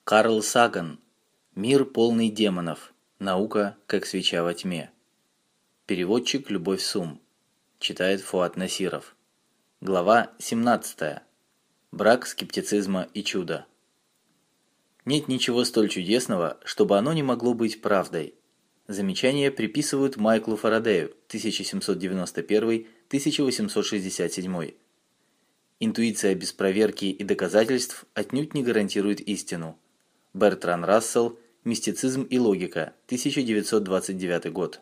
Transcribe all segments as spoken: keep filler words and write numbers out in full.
Карл Саган. Мир полный демонов. Наука, как свеча во тьме. Переводчик Любовь Сум. Читает Фуат Насиров. Глава семнадцатая. Брак скептицизма и чуда. Нет ничего столь чудесного, чтобы оно не могло быть правдой. Замечание приписывают Майклу Фарадею тысяча семьсот девяносто первый — тысяча восемьсот шестьдесят седьмой. Интуиция без проверки и доказательств отнюдь не гарантирует истину. Бертран Рассел. Мистицизм и логика. тысяча девятьсот двадцать девятый год.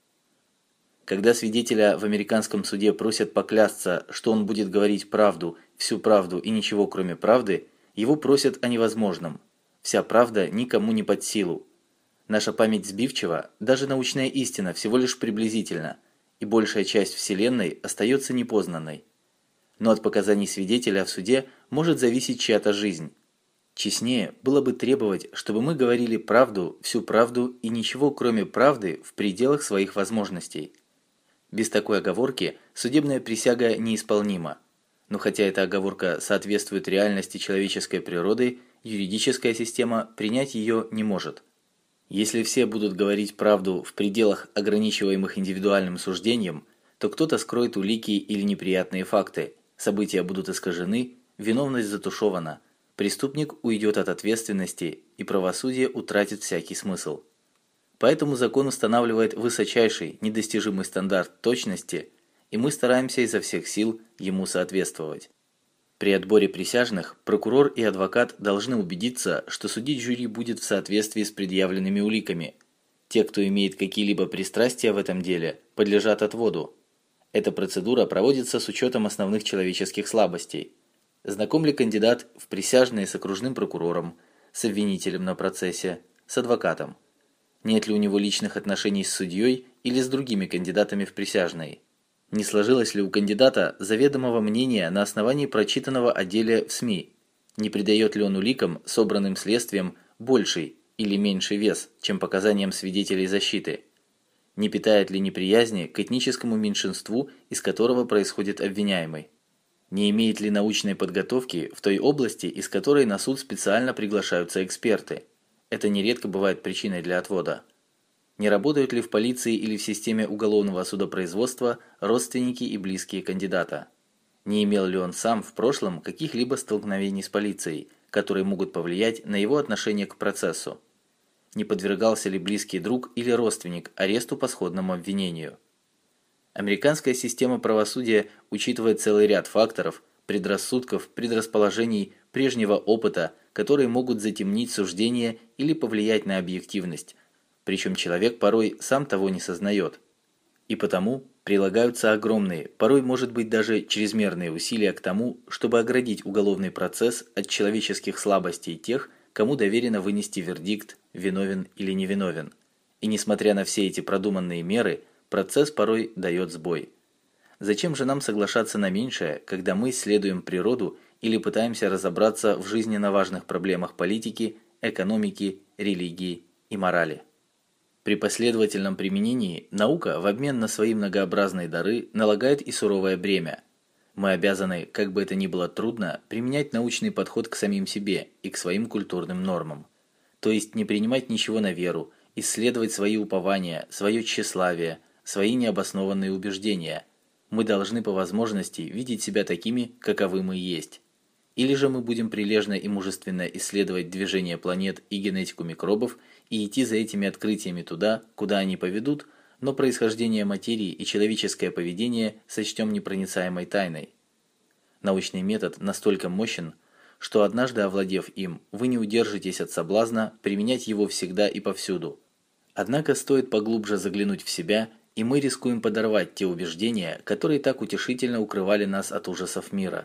Когда свидетеля в американском суде просят поклясться, что он будет говорить правду, всю правду и ничего кроме правды, его просят о невозможном. Вся правда никому не под силу. Наша память сбивчива, даже научная истина всего лишь приблизительна, и большая часть Вселенной остается непознанной. Но от показаний свидетеля в суде может зависеть чья-то жизнь. Честнее было бы требовать, чтобы мы говорили правду, всю правду и ничего кроме правды в пределах своих возможностей. Без такой оговорки судебная присяга неисполнима. Но хотя эта оговорка соответствует реальности человеческой природы, юридическая система принять ее не может. Если все будут говорить правду в пределах, ограничиваемых индивидуальным суждением, то кто-то скроет улики или неприятные факты, события будут искажены, виновность затушевана, преступник уйдет от ответственности, и правосудие утратит всякий смысл. Поэтому закон устанавливает высочайший, недостижимый стандарт точности, и мы стараемся изо всех сил ему соответствовать. При отборе присяжных прокурор и адвокат должны убедиться, что судить жюри будет в соответствии с предъявленными уликами. Те, кто имеет какие-либо пристрастия в этом деле, подлежат отводу. Эта процедура проводится с учетом основных человеческих слабостей. Знаком ли кандидат в присяжные с окружным прокурором, с обвинителем на процессе, с адвокатом? Нет ли у него личных отношений с судьей или с другими кандидатами в присяжные? Не сложилось ли у кандидата заведомого мнения на основании прочитанного о деле в СМИ? Не придает ли он уликам, собранным следствием, больший или меньший вес, чем показаниям свидетелей защиты? Не питает ли неприязни к этническому меньшинству, из которого происходит обвиняемый? Не имеет ли научной подготовки в той области, из которой на суд специально приглашаются эксперты? Это нередко бывает причиной для отвода. Не работают ли в полиции или в системе уголовного судопроизводства родственники и близкие кандидата? Не имел ли он сам в прошлом каких-либо столкновений с полицией, которые могут повлиять на его отношение к процессу? Не подвергался ли близкий друг или родственник аресту по сходному обвинению? Американская система правосудия учитывает целый ряд факторов, предрассудков, предрасположений, прежнего опыта, которые могут затемнить суждение или повлиять на объективность, причем человек порой сам того не сознает. И потому прилагаются огромные, порой может быть даже чрезмерные усилия к тому, чтобы оградить уголовный процесс от человеческих слабостей тех, кому доверено вынести вердикт, виновен или невиновен. И несмотря на все эти продуманные меры, процесс порой дает сбой. Зачем же нам соглашаться на меньшее, когда мы исследуем природу или пытаемся разобраться в жизненно важных проблемах политики, экономики, религии и морали? При последовательном применении наука в обмен на свои многообразные дары налагает и суровое бремя. Мы обязаны, как бы это ни было трудно, применять научный подход к самим себе и к своим культурным нормам. То есть не принимать ничего на веру, исследовать свои упования, свое тщеславие, свои необоснованные убеждения. Мы должны по возможности видеть себя такими, каковы мы есть. Или же мы будем прилежно и мужественно исследовать движение планет и генетику микробов и идти за этими открытиями туда, куда они поведут, но происхождение материи и человеческое поведение сочтем непроницаемой тайной. Научный метод настолько мощен, что однажды овладев им, вы не удержитесь от соблазна применять его всегда и повсюду. Однако стоит поглубже заглянуть в себя, и мы рискуем подорвать те убеждения, которые так утешительно укрывали нас от ужасов мира.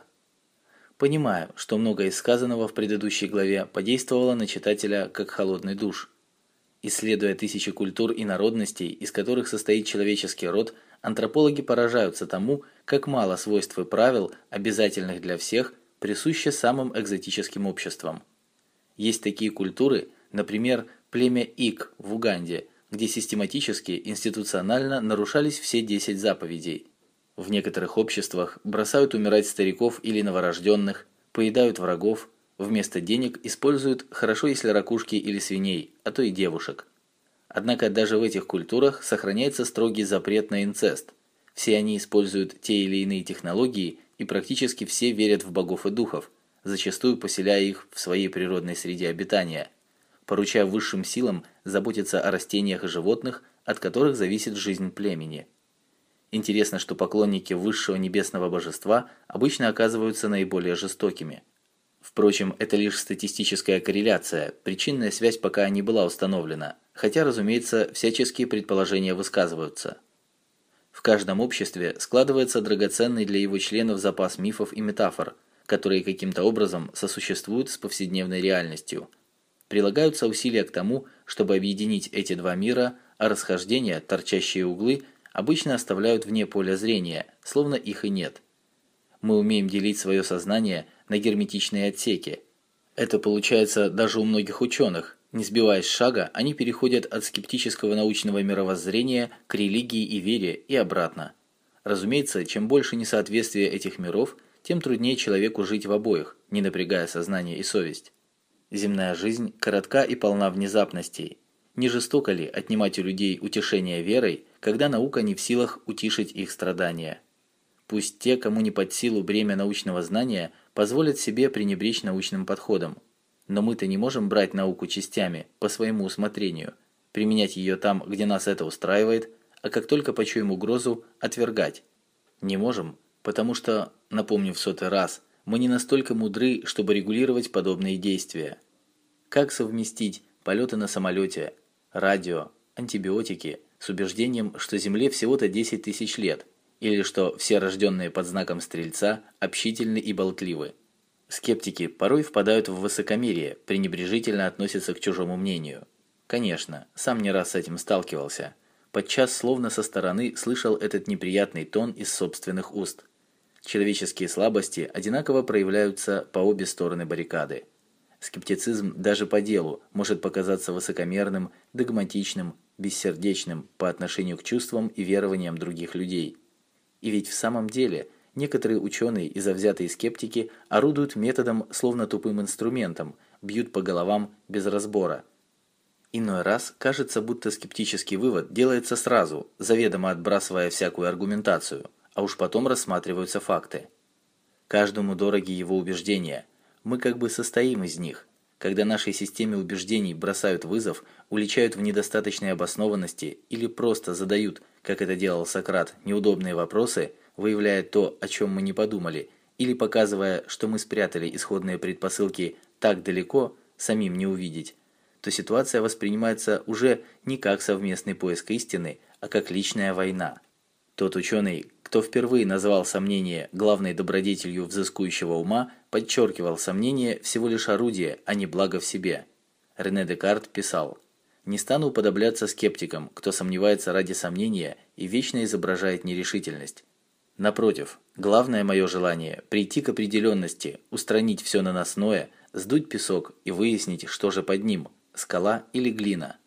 Понимаю, что многое из сказанного в предыдущей главе подействовало на читателя как холодный душ. Исследуя тысячи культур и народностей, из которых состоит человеческий род, антропологи поражаются тому, как мало свойств и правил, обязательных для всех, присуще самым экзотическим обществам. Есть такие культуры, например, племя Ик в Уганде, где систематически, институционально нарушались все десять заповедей. В некоторых обществах бросают умирать стариков или новорожденных, поедают врагов, Вместо денег используют хорошо, если ракушки или свиней, а то и девушек. Однако даже в этих культурах сохраняется строгий запрет на инцест. Все они используют те или иные технологии, и практически все верят в богов и духов, зачастую поселяя их в своей природной среде обитания, поручая высшим силам заботиться о растениях и животных, от которых зависит жизнь племени. Интересно, что поклонники высшего небесного божества обычно оказываются наиболее жестокими. Впрочем, это лишь статистическая корреляция, причинная связь пока не была установлена, хотя, разумеется, всяческие предположения высказываются. В каждом обществе складывается драгоценный для его членов запас мифов и метафор, которые каким-то образом сосуществуют с повседневной реальностью. Прилагаются усилия к тому, чтобы объединить эти два мира, а расхождения, торчащие углы, обычно оставляют вне поля зрения, словно их и нет. Мы умеем делить свое сознание на герметичные отсеки. Это получается даже у многих ученых. Не сбиваясь с шага, они переходят от скептического научного мировоззрения к религии и вере и обратно. Разумеется, чем больше несоответствия этих миров, тем труднее человеку жить в обоих, не напрягая сознание и совесть. Земная жизнь коротка и полна внезапностей. Не жестоко ли отнимать у людей утешение верой, когда наука не в силах утишить их страдания? Пусть те, кому не под силу бремя научного знания, позволят себе пренебречь научным подходом. Но мы-то не можем брать науку частями, по своему усмотрению, применять ее там, где нас это устраивает, а как только почуем угрозу, отвергать. Не можем, потому что, напомню в сотый раз, мы не настолько мудры, чтобы регулировать подобные действия. Как совместить полеты на самолете, радио, антибиотики с убеждением, что Земле всего-то десять тысяч лет, или что все рожденные под знаком Стрельца общительны и болтливы? Скептики порой впадают в высокомерие, пренебрежительно относятся к чужому мнению. Конечно, сам не раз с этим сталкивался. Подчас словно со стороны слышал этот неприятный тон из собственных уст. Человеческие слабости одинаково проявляются по обе стороны баррикады. Скептицизм даже по делу может показаться высокомерным, догматичным, бессердечным по отношению к чувствам и верованиям других людей. И ведь в самом деле некоторые ученые и завзятые скептики орудуют методом словно тупым инструментом, бьют по головам без разбора. Иной раз кажется, будто скептический вывод делается сразу, заведомо отбрасывая всякую аргументацию, а уж потом рассматриваются факты. Каждому дороги его убеждения, мы как бы состоим из них. Когда нашей системе убеждений бросают вызов, уличают в недостаточной обоснованности или просто задают, как это делал Сократ, неудобные вопросы, выявляя то, о чем мы не подумали, или показывая, что мы спрятали исходные предпосылки так далеко, самим не увидеть, то ситуация воспринимается уже не как совместный поиск истины, а как личная война. Тот ученый, кто впервые назвал сомнение главной добродетелью взыскующего ума, подчеркивал: сомнение всего лишь орудие, а не благо в себе. Рене Декарт писал: «Не стану уподобляться скептикам, кто сомневается ради сомнения и вечно изображает нерешительность. Напротив, главное мое желание – прийти к определенности, устранить все наносное, сдуть песок и выяснить, что же под ним – скала или глина».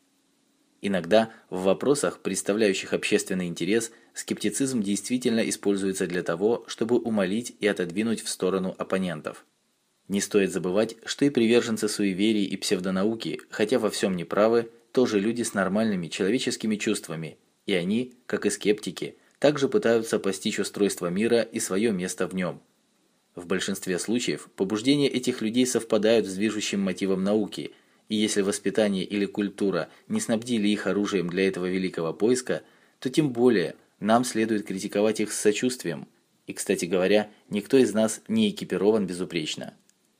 Иногда в вопросах, представляющих общественный интерес, скептицизм действительно используется для того, чтобы умалить и отодвинуть в сторону оппонентов. Не стоит забывать, что и приверженцы суеверий и псевдонауки, хотя во всем не правы, тоже люди с нормальными человеческими чувствами, и они, как и скептики, также пытаются постичь устройство мира и свое место в нем. В большинстве случаев побуждения этих людей совпадают с движущим мотивом науки, и если воспитание или культура не снабдили их оружием для этого великого поиска, то тем более нам следует критиковать их с сочувствием. И, кстати говоря, никто из нас не экипирован безупречно.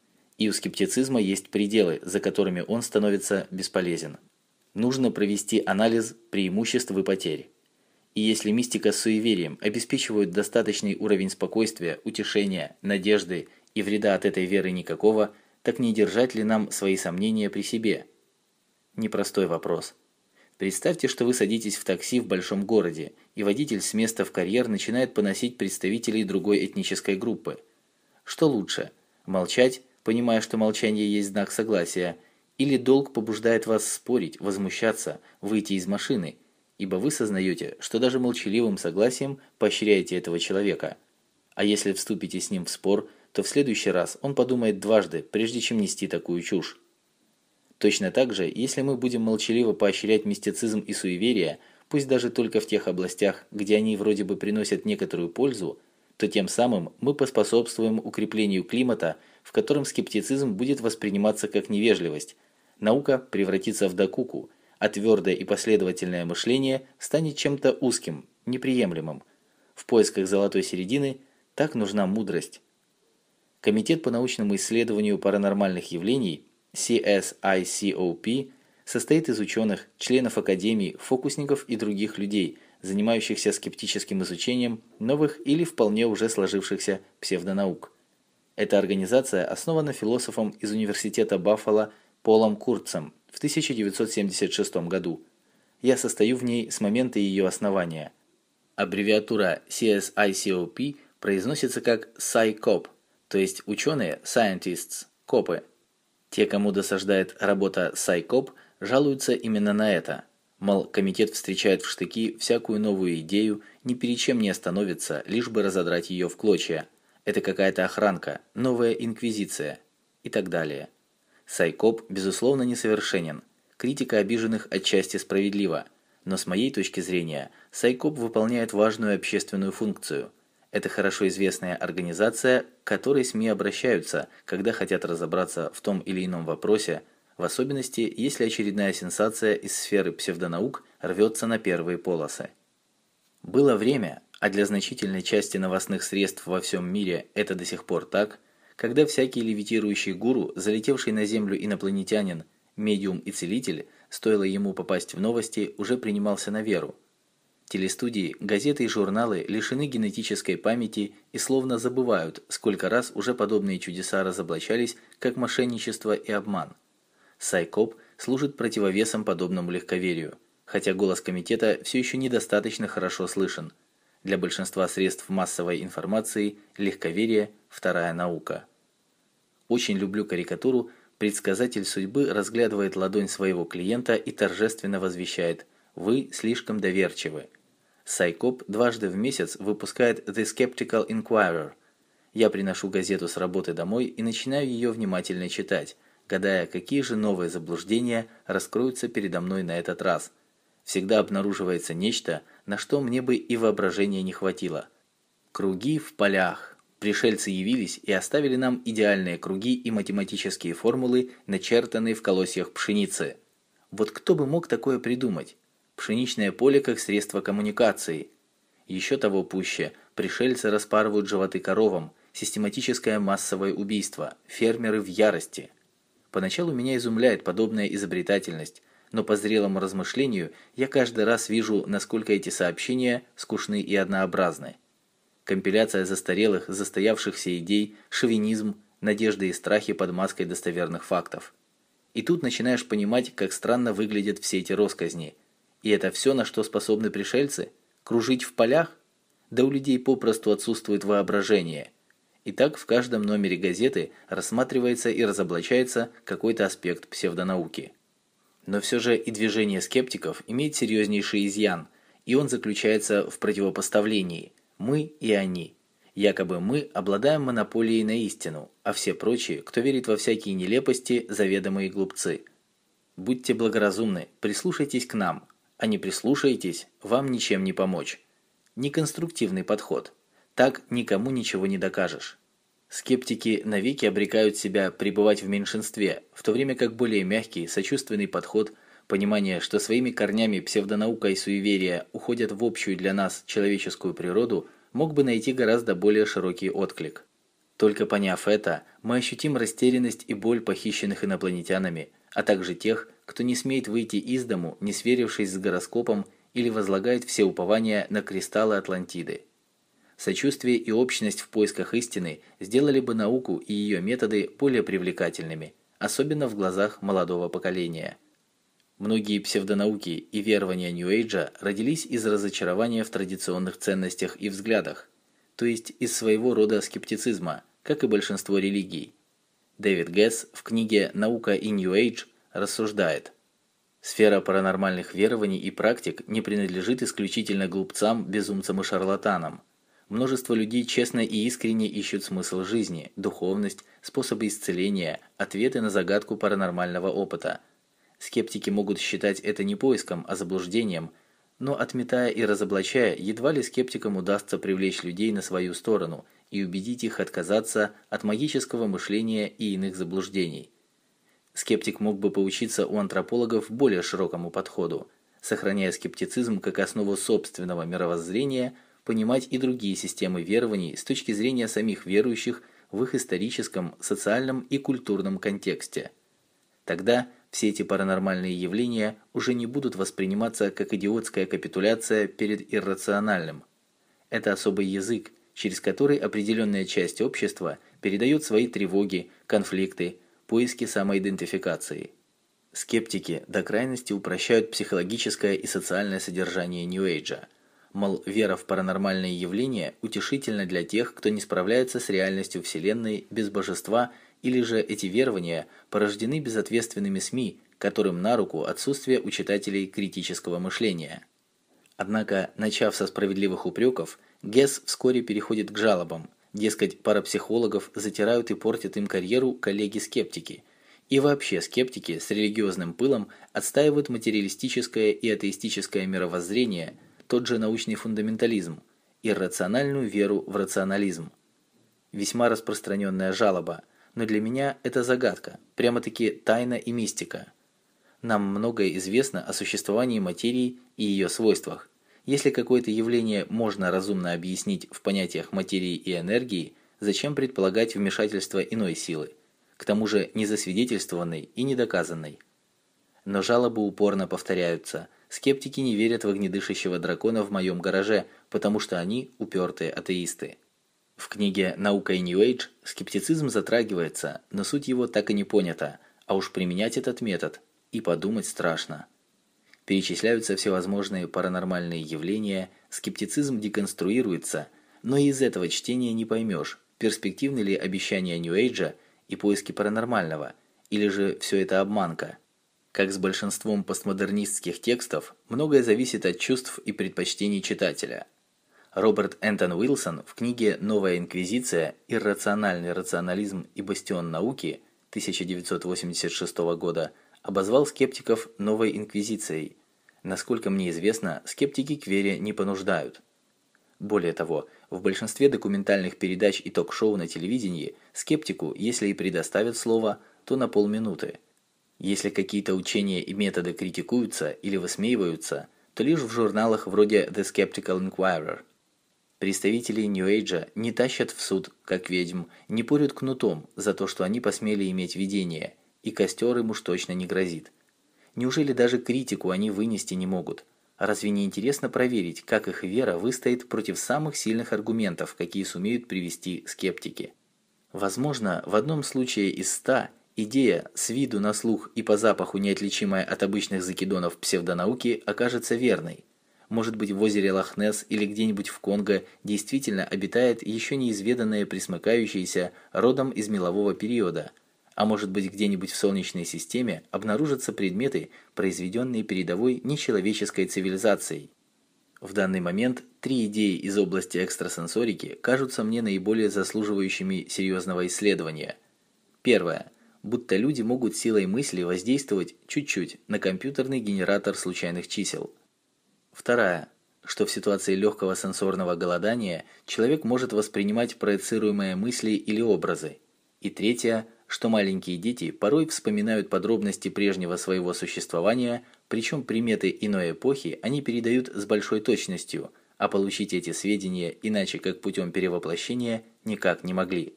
И у скептицизма есть пределы, за которыми он становится бесполезен. Нужно провести анализ преимуществ и потерь. И если мистика с суеверием обеспечивают достаточный уровень спокойствия, утешения, надежды и вреда от этой веры никакого, так не держать ли нам свои сомнения при себе? Непростой вопрос. Представьте, что вы садитесь в такси в большом городе, и водитель с места в карьер начинает поносить представителей другой этнической группы. Что лучше? Молчать, понимая, что молчание есть знак согласия, или долг побуждает вас спорить, возмущаться, выйти из машины, ибо вы сознаете, что даже молчаливым согласием поощряете этого человека. А если вступите с ним в спор, то в следующий раз он подумает дважды, прежде чем нести такую чушь. Точно так же, если мы будем молчаливо поощрять мистицизм и суеверия, пусть даже только в тех областях, где они вроде бы приносят некоторую пользу, то тем самым мы поспособствуем укреплению климата, в котором скептицизм будет восприниматься как невежливость, наука превратится в докуку, а твердое и последовательное мышление станет чем-то узким, неприемлемым. В поисках золотой середины так нужна мудрость. Комитет по научному исследованию паранормальных явлений си эс ай си о пи состоит из ученых, членов академий, фокусников и других людей, занимающихся скептическим изучением новых или вполне уже сложившихся псевдонаук. Эта организация основана философом из университета Баффало Полом Курцем в тысяча девятьсот семьдесят шестом году. Я состою в ней с момента ее основания. Аббревиатура си эс ай си о пи произносится как Sci-Cop, то есть ученые, scientists, копы. Те, кому досаждает работа Sci-Cop, жалуются именно на это. Мол, комитет встречает в штыки всякую новую идею, ни перед чем не остановится, лишь бы разодрать ее в клочья. Это какая-то охранка, новая инквизиция и так далее. Sci-Cop, безусловно, несовершенен. Критика обиженных отчасти справедлива. Но с моей точки зрения, Sci-Cop выполняет важную общественную функцию. Это хорошо известная организация, к которой СМИ обращаются, когда хотят разобраться в том или ином вопросе, в особенности, если очередная сенсация из сферы псевдонаук рвется на первые полосы. Было время, а для значительной части новостных средств во всем мире это до сих пор так, когда всякий левитирующий гуру, залетевший на Землю инопланетянин, медиум и целитель, стоило ему попасть в новости, уже принимался на веру. Телестудии, газеты и журналы лишены генетической памяти и словно забывают, сколько раз уже подобные чудеса разоблачались, как мошенничество и обман. Sci-Cop служит противовесом подобному легковерию, хотя голос комитета все еще недостаточно хорошо слышен. Для большинства средств массовой информации легковерие – вторая наука. Очень люблю карикатуру «Предсказатель судьбы разглядывает ладонь своего клиента и торжественно возвещает: вы слишком доверчивы». Sci-Cop дважды в месяц выпускает The Skeptical Inquirer. Я приношу газету с работы домой и начинаю ее внимательно читать, гадая, какие же новые заблуждения раскроются передо мной на этот раз. Всегда обнаруживается нечто, на что мне бы и воображения не хватило. Круги в полях. Пришельцы явились и оставили нам идеальные круги и математические формулы, начертанные в колосьях пшеницы. Вот кто бы мог такое придумать? Пшеничное поле как средство коммуникации. Еще того пуще, пришельцы распарывают животы коровам, систематическое массовое убийство, фермеры в ярости. Поначалу меня изумляет подобная изобретательность, но по зрелому размышлению я каждый раз вижу, насколько эти сообщения скучны и однообразны. Компиляция застарелых, застоявшихся идей, шовинизм, надежды и страхи под маской достоверных фактов. И тут начинаешь понимать, как странно выглядят все эти россказни. И это все, на что способны пришельцы? Кружить в полях? Да у людей попросту отсутствует воображение. И так в каждом номере газеты рассматривается и разоблачается какой-то аспект псевдонауки. Но все же и движение скептиков имеет серьезнейший изъян, и он заключается в противопоставлении «мы» и «они». Якобы мы обладаем монополией на истину, а все прочие, кто верит во всякие нелепости, заведомые глупцы. Будьте благоразумны, прислушайтесь к нам, а не прислушаетесь, вам ничем не помочь. Неконструктивный подход. Так никому ничего не докажешь. Скептики навеки обрекают себя пребывать в меньшинстве, в то время как более мягкий, сочувственный подход, понимание, что своими корнями псевдонаука и суеверия уходят в общую для нас человеческую природу, мог бы найти гораздо более широкий отклик. Только поняв это, мы ощутим растерянность и боль похищенных инопланетянами, а также тех, кто не смеет выйти из дому, не сверившись с гороскопом или возлагает все упования на кристаллы Атлантиды. Сочувствие и общность в поисках истины сделали бы науку и ее методы более привлекательными, особенно в глазах молодого поколения. Многие псевдонауки и верования Нью-Эйджа родились из разочарования в традиционных ценностях и взглядах, то есть из своего рода скептицизма, как и большинство религий. Дэвид Гесс в книге «Наука и Нью-Эйдж» рассуждает: сфера паранормальных верований и практик не принадлежит исключительно глупцам, безумцам и шарлатанам. Множество людей честно и искренне ищут смысл жизни, духовность, способы исцеления, ответы на загадку паранормального опыта. Скептики могут считать это не поиском, а заблуждением, но отметая и разоблачая, едва ли скептикам удастся привлечь людей на свою сторону и убедить их отказаться от магического мышления и иных заблуждений. Скептик мог бы поучиться у антропологов более широкому подходу, сохраняя скептицизм как основу собственного мировоззрения, понимать и другие системы верований с точки зрения самих верующих в их историческом, социальном и культурном контексте. Тогда все эти паранормальные явления уже не будут восприниматься как идиотская капитуляция перед иррациональным. Это особый язык, через который определенная часть общества передает свои тревоги, конфликты, поиски самоидентификации. Скептики до крайности упрощают психологическое и социальное содержание Нью-Эйджа. Мол, вера в паранормальные явления утешительна для тех, кто не справляется с реальностью Вселенной без божества, или же эти верования порождены безответственными СМИ, которым на руку отсутствие у читателей критического мышления. Однако, начав со справедливых упреков, Гесс вскоре переходит к жалобам. Дескать, парапсихологов затирают и портят им карьеру коллеги-скептики. И вообще скептики с религиозным пылом отстаивают материалистическое и атеистическое мировоззрение, тот же научный фундаментализм, иррациональную веру в рационализм. Весьма распространенная жалоба, но для меня это загадка, прямо-таки тайна и мистика. Нам многое известно о существовании материи и ее свойствах. Если какое-то явление можно разумно объяснить в понятиях материи и энергии, зачем предполагать вмешательство иной силы, к тому же незасвидетельствованной и недоказанной? Но жалобы упорно повторяются. Скептики не верят в огнедышащего дракона в моем гараже, потому что они упертые атеисты. В книге «Наука и New Age» скептицизм затрагивается, но суть его так и не понята, а уж применять этот метод и подумать страшно. Перечисляются всевозможные паранормальные явления, скептицизм деконструируется, но и из этого чтения не поймешь, перспективны ли обещания Нью-Эйджа и поиски паранормального, или же все это обманка. Как с большинством постмодернистских текстов, многое зависит от чувств и предпочтений читателя. Роберт Энтон Уилсон в книге «Новая инквизиция. Иррациональный рационализм и бастион науки» тысяча девятьсот восемьдесят шестого года обозвал скептиков «новой инквизицией». Насколько мне известно, скептики к вере не понуждают. Более того, в большинстве документальных передач и ток-шоу на телевидении скептику, если и предоставят слово, то на полминуты. Если какие-то учения и методы критикуются или высмеиваются, то лишь в журналах вроде The Skeptical Inquirer. Представители Нью-Эйджа не тащат в суд, как ведьм, не порют кнутом за то, что они посмели иметь видение, и костер им уж точно не грозит. Неужели даже критику они вынести не могут? Разве не интересно проверить, как их вера выстоит против самых сильных аргументов, какие сумеют привести скептики? Возможно, в одном случае из ста идея, с виду на слух и по запаху неотличимая от обычных закидонов псевдонауки, окажется верной. Может быть, в озере Лох-Несс или где-нибудь в Конго действительно обитает еще неизведанное пресмыкающееся родом из мелового периода, а может быть, где-нибудь в Солнечной системе обнаружатся предметы, произведенные передовой нечеловеческой цивилизацией. В данный момент три идеи из области экстрасенсорики кажутся мне наиболее заслуживающими серьезного исследования. Первое. Будто люди могут силой мысли воздействовать чуть-чуть на компьютерный генератор случайных чисел. Вторая. Что в ситуации легкого сенсорного голодания человек может воспринимать проецируемые мысли или образы. И третья. Что маленькие дети порой вспоминают подробности прежнего своего существования, причем приметы иной эпохи они передают с большой точностью, а получить эти сведения иначе как путем перевоплощения никак не могли.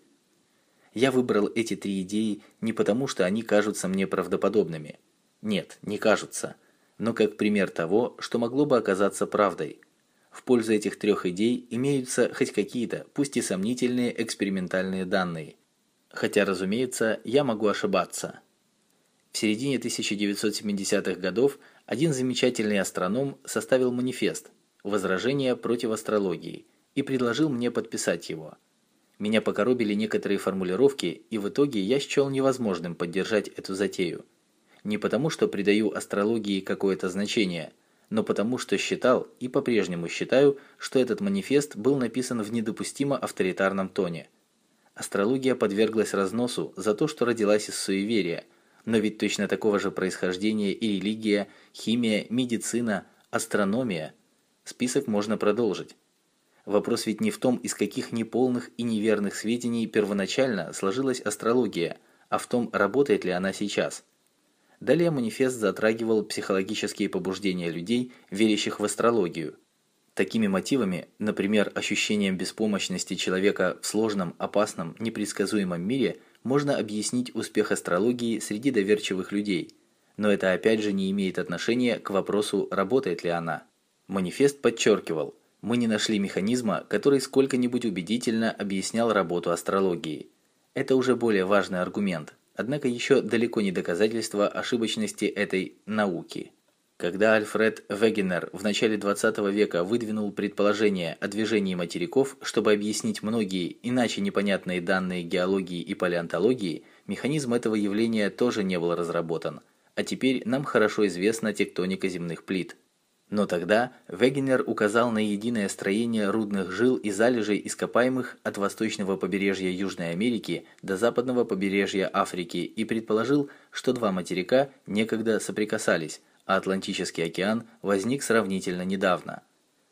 Я выбрал эти три идеи не потому, что они кажутся мне правдоподобными. Нет, не кажутся, но как пример того, что могло бы оказаться правдой. В пользу этих трех идей имеются хоть какие-то, пусть и сомнительные экспериментальные данные. Хотя, разумеется, я могу ошибаться. В середине тысяча девятьсот семидесятых годов один замечательный астроном составил манифест «Возражения против астрологии» и предложил мне подписать его. Меня покоробили некоторые формулировки, и в итоге я счел невозможным поддержать эту затею. Не потому, что придаю астрологии какое-то значение, но потому что считал и по-прежнему считаю, что этот манифест был написан в недопустимо авторитарном тоне. Астрология подверглась разносу за то, что родилась из суеверия, но ведь точно такого же происхождения и религия, химия, медицина, астрономия. Список можно продолжить. Вопрос ведь не в том, из каких неполных и неверных сведений первоначально сложилась астрология, а в том, работает ли она сейчас. Далее манифест затрагивал психологические побуждения людей, верящих в астрологию. Такими мотивами, например, ощущением беспомощности человека в сложном, опасном, непредсказуемом мире, можно объяснить успех астрологии среди доверчивых людей. Но это опять же не имеет отношения к вопросу, работает ли она. Манифест подчеркивал: мы не нашли механизма, который сколько-нибудь убедительно объяснял работу астрологии. Это уже более важный аргумент, однако еще далеко не доказательство ошибочности этой науки. Когда Альфред Вегенер в начале двадцатого века выдвинул предположение о движении материков, чтобы объяснить многие иначе непонятные данные геологии и палеонтологии, механизм этого явления тоже не был разработан, а теперь нам хорошо известна тектоника земных плит. Но тогда Вегенер указал на единое строение рудных жил и залежей ископаемых от восточного побережья Южной Америки до западного побережья Африки и предположил, что два материка некогда соприкасались, а Атлантический океан возник сравнительно недавно.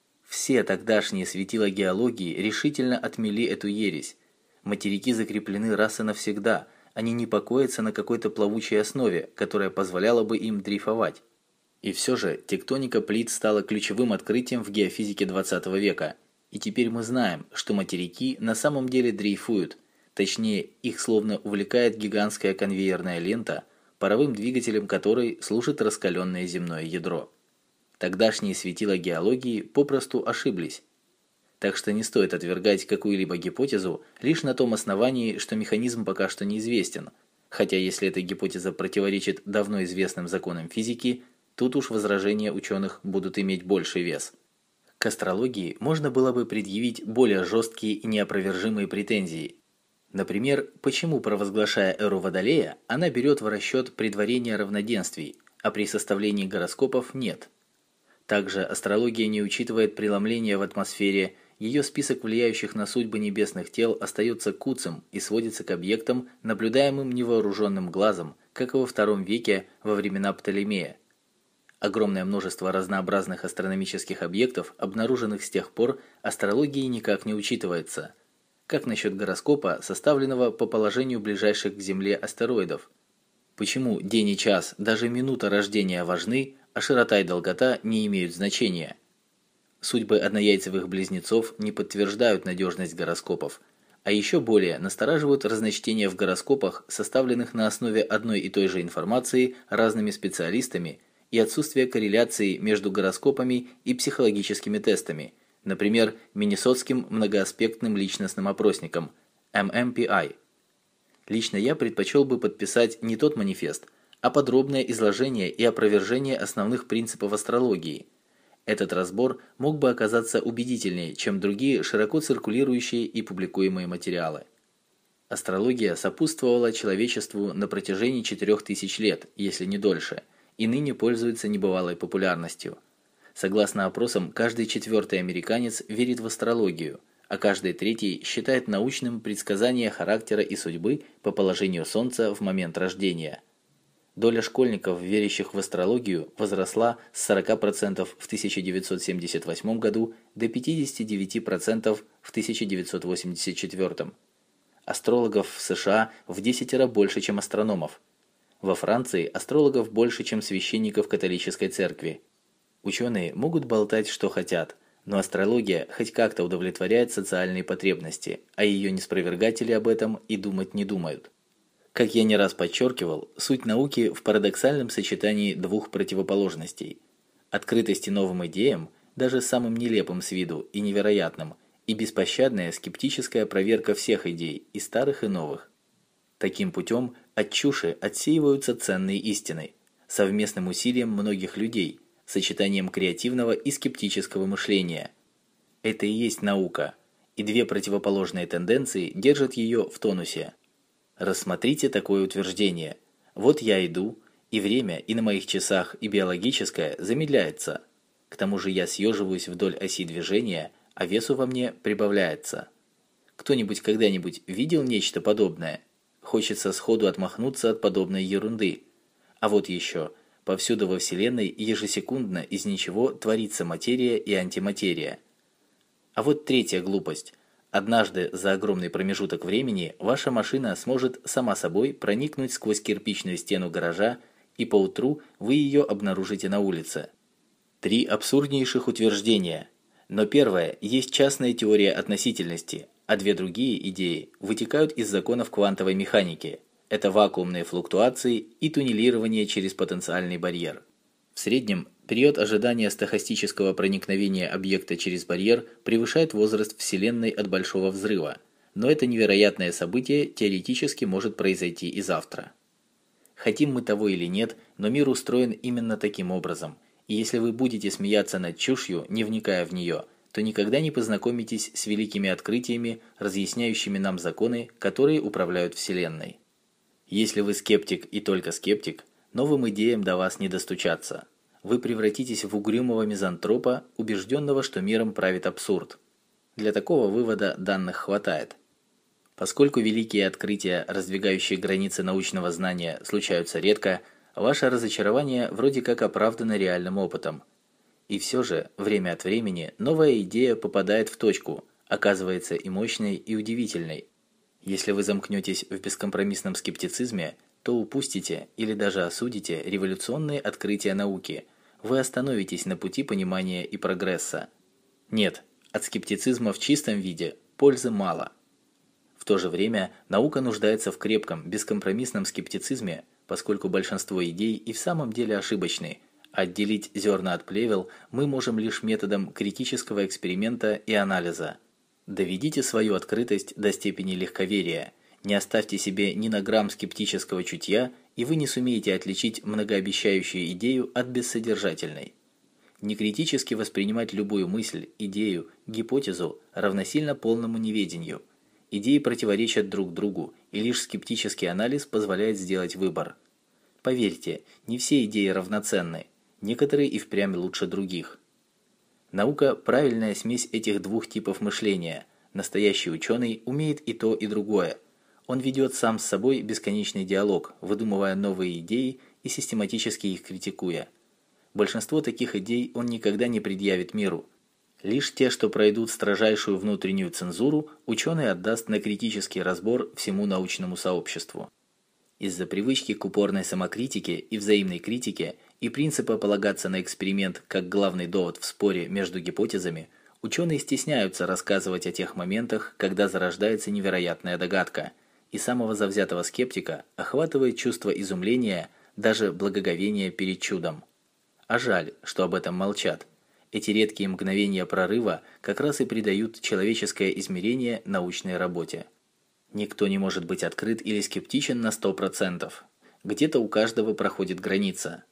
Все тогдашние светила геологии решительно отмели эту ересь. Материки закреплены раз и навсегда, они не покоятся на какой-то плавучей основе, которая позволяла бы им дрейфовать. И все же тектоника плит стала ключевым открытием в геофизике двадцатого века, и теперь мы знаем, что материки на самом деле дрейфуют, точнее, их словно увлекает гигантская конвейерная лента, паровым двигателем которой служит раскаленное земное ядро. Тогдашние светила геологии попросту ошиблись. Так что не стоит отвергать какую-либо гипотезу лишь на том основании, что механизм пока что неизвестен, хотя если эта гипотеза противоречит давно известным законам физики, тут уж возражения ученых будут иметь больший вес. К астрологии можно было бы предъявить более жесткие и неопровержимые претензии. Например, почему, провозглашая эру Водолея, она берет в расчет предварение равноденствий, а при составлении гороскопов нет. Также астрология не учитывает преломления в атмосфере, ее список влияющих на судьбы небесных тел остается куцым и сводится к объектам, наблюдаемым невооруженным глазом, как и во втором веке во времена Птолемея. Огромное множество разнообразных астрономических объектов, обнаруженных с тех пор, астрологией никак не учитывается. Как насчет гороскопа, составленного по положению ближайших к Земле астероидов? Почему день и час, даже минута рождения важны, а широта и долгота не имеют значения? Судьбы однояйцевых близнецов не подтверждают надежность гороскопов, а еще более настораживают разночтения в гороскопах, составленных на основе одной и той же информации разными специалистами, и отсутствие корреляции между гороскопами и психологическими тестами, например, Миннесотским многоаспектным личностным опросником эм эм пи ай. Лично я предпочел бы подписать не тот манифест, а подробное изложение и опровержение основных принципов астрологии. Этот разбор мог бы оказаться убедительнее, чем другие широко циркулирующие и публикуемые материалы. Астрология сопутствовала человечеству на протяжении четырех тысяч лет, если не дольше, и ныне пользуется небывалой популярностью. Согласно опросам, каждый четвертый американец верит в астрологию, а каждый третий считает научным предсказание характера и судьбы по положению Солнца в момент рождения. Доля школьников, верящих в астрологию, возросла с сорока процентов в тысяча девятьсот семьдесят восьмом году до пятидесяти девяти процентов в тысяча девятьсот восемьдесят четвёртом. Астрологов в США в десятеро больше, чем астрономов. Во Франции астрологов больше, чем священников католической церкви. Ученые могут болтать, что хотят, но астрология хоть как-то удовлетворяет социальные потребности, а ее неспровергатели об этом и думать не думают. Как я не раз подчеркивал, суть науки в парадоксальном сочетании двух противоположностей – открытости новым идеям, даже самым нелепым с виду и невероятным, и беспощадная скептическая проверка всех идей, и старых, и новых. Таким путем от чуши отсеиваются ценные истины, совместным усилием многих людей, сочетанием креативного и скептического мышления. Это и есть наука, и две противоположные тенденции держат ее в тонусе. Рассмотрите такое утверждение. Вот я иду, и время и на моих часах, и биологическое замедляется. К тому же я съеживаюсь вдоль оси движения, а весу во мне прибавляется. Кто-нибудь когда-нибудь видел нечто подобное? Хочется сходу отмахнуться от подобной ерунды. А вот еще, повсюду во Вселенной ежесекундно из ничего творится материя и антиматерия. А вот третья глупость. Однажды за огромный промежуток времени ваша машина сможет сама собой проникнуть сквозь кирпичную стену гаража, и поутру вы ее обнаружите на улице. Три абсурднейших утверждения. Но первое есть частная теория относительности, а две другие идеи вытекают из законов квантовой механики. Это вакуумные флуктуации и туннелирование через потенциальный барьер. В среднем период ожидания стохастического проникновения объекта через барьер превышает возраст Вселенной от Большого взрыва, но это невероятное событие теоретически может произойти и завтра. Хотим мы того или нет, но мир устроен именно таким образом, и если вы будете смеяться над чушью, не вникая в нее, то никогда не познакомитесь с великими открытиями, разъясняющими нам законы, которые управляют Вселенной. Если вы скептик и только скептик, новым идеям до вас не достучаться. Вы превратитесь в угрюмого мизантропа, убежденного, что миром правит абсурд. Для такого вывода данных хватает. Поскольку великие открытия, раздвигающие границы научного знания, случаются редко, ваше разочарование вроде как оправдано реальным опытом. И все же, время от времени, новая идея попадает в точку, оказывается и мощной, и удивительной. Если вы замкнетесь в бескомпромиссном скептицизме, то упустите или даже осудите революционные открытия науки. Вы остановитесь на пути понимания и прогресса. Нет, от скептицизма в чистом виде пользы мало. В то же время наука нуждается в крепком, бескомпромиссном скептицизме, поскольку большинство идей и в самом деле ошибочны. Отделить зерна от плевел мы можем лишь методом критического эксперимента и анализа. Доведите свою открытость до степени легковерия. Не оставьте себе ни на грамм скептического чутья, и вы не сумеете отличить многообещающую идею от бессодержательной. Некритически воспринимать любую мысль, идею, гипотезу равносильно полному неведению. Идеи противоречат друг другу, и лишь скептический анализ позволяет сделать выбор. Поверьте, не все идеи равноценны, некоторые и впрямь лучше других. Наука – правильная смесь этих двух типов мышления. Настоящий ученый умеет и то, и другое. Он ведет сам с собой бесконечный диалог, выдумывая новые идеи и систематически их критикуя. Большинство таких идей он никогда не предъявит миру. Лишь те, что пройдут строжайшую внутреннюю цензуру, ученый отдаст на критический разбор всему научному сообществу. Из-за привычки к упорной самокритике и взаимной критике и принципа полагаться на эксперимент как главный довод в споре между гипотезами, ученые стесняются рассказывать о тех моментах, когда зарождается невероятная догадка, и самого завзятого скептика охватывает чувство изумления, даже благоговения перед чудом. А жаль, что об этом молчат. Эти редкие мгновения прорыва как раз и придают человеческое измерение научной работе. Никто не может быть открыт или скептичен на сто процентов. Где-то у каждого проходит граница.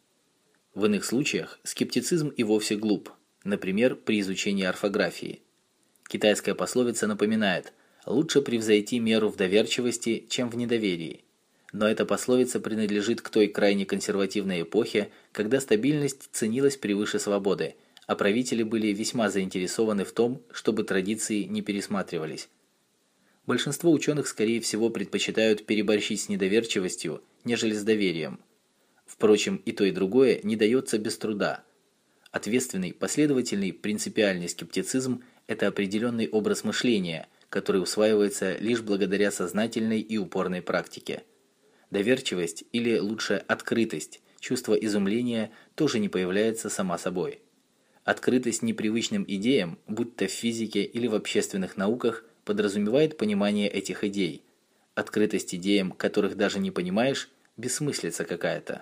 В иных случаях скептицизм и вовсе глуп, например, при изучении орфографии. Китайская пословица напоминает: лучше превзойти меру в доверчивости, чем в недоверии. Но эта пословица принадлежит к той крайне консервативной эпохе, когда стабильность ценилась превыше свободы, а правители были весьма заинтересованы в том, чтобы традиции не пересматривались. Большинство ученых, скорее всего, предпочитают переборщить с недоверчивостью, нежели с доверием. Впрочем, и то, и другое не дается без труда. Ответственный, последовательный, принципиальный скептицизм – это определенный образ мышления, который усваивается лишь благодаря сознательной и упорной практике. Доверчивость, или лучше открытость, чувство изумления тоже не появляется сама собой. Открытость непривычным идеям, будь то в физике или в общественных науках, подразумевает понимание этих идей. Открытость идеям, которых даже не понимаешь, бессмыслица какая-то.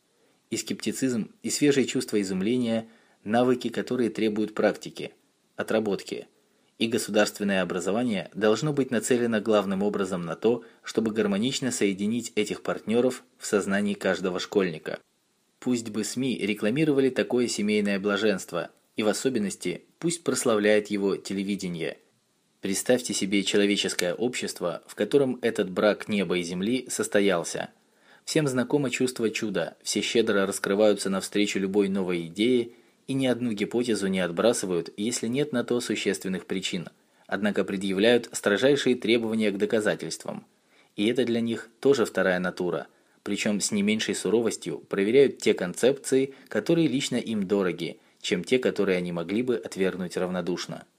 И скептицизм, и свежее чувство изумления – навыки, которые требуют практики, отработки. И государственное образование должно быть нацелено главным образом на то, чтобы гармонично соединить этих партнеров в сознании каждого школьника. Пусть бы СМИ рекламировали такое семейное блаженство, и в особенности пусть прославляет его телевидение. Представьте себе человеческое общество, в котором этот брак неба и земли состоялся. Всем знакомо чувство чуда, все щедро раскрываются навстречу любой новой идее, и ни одну гипотезу не отбрасывают, если нет на то существенных причин, однако предъявляют строжайшие требования к доказательствам. И это для них тоже вторая натура, причем с не меньшей суровостью проверяют те концепции, которые лично им дороги, чем те, которые они могли бы отвергнуть равнодушно.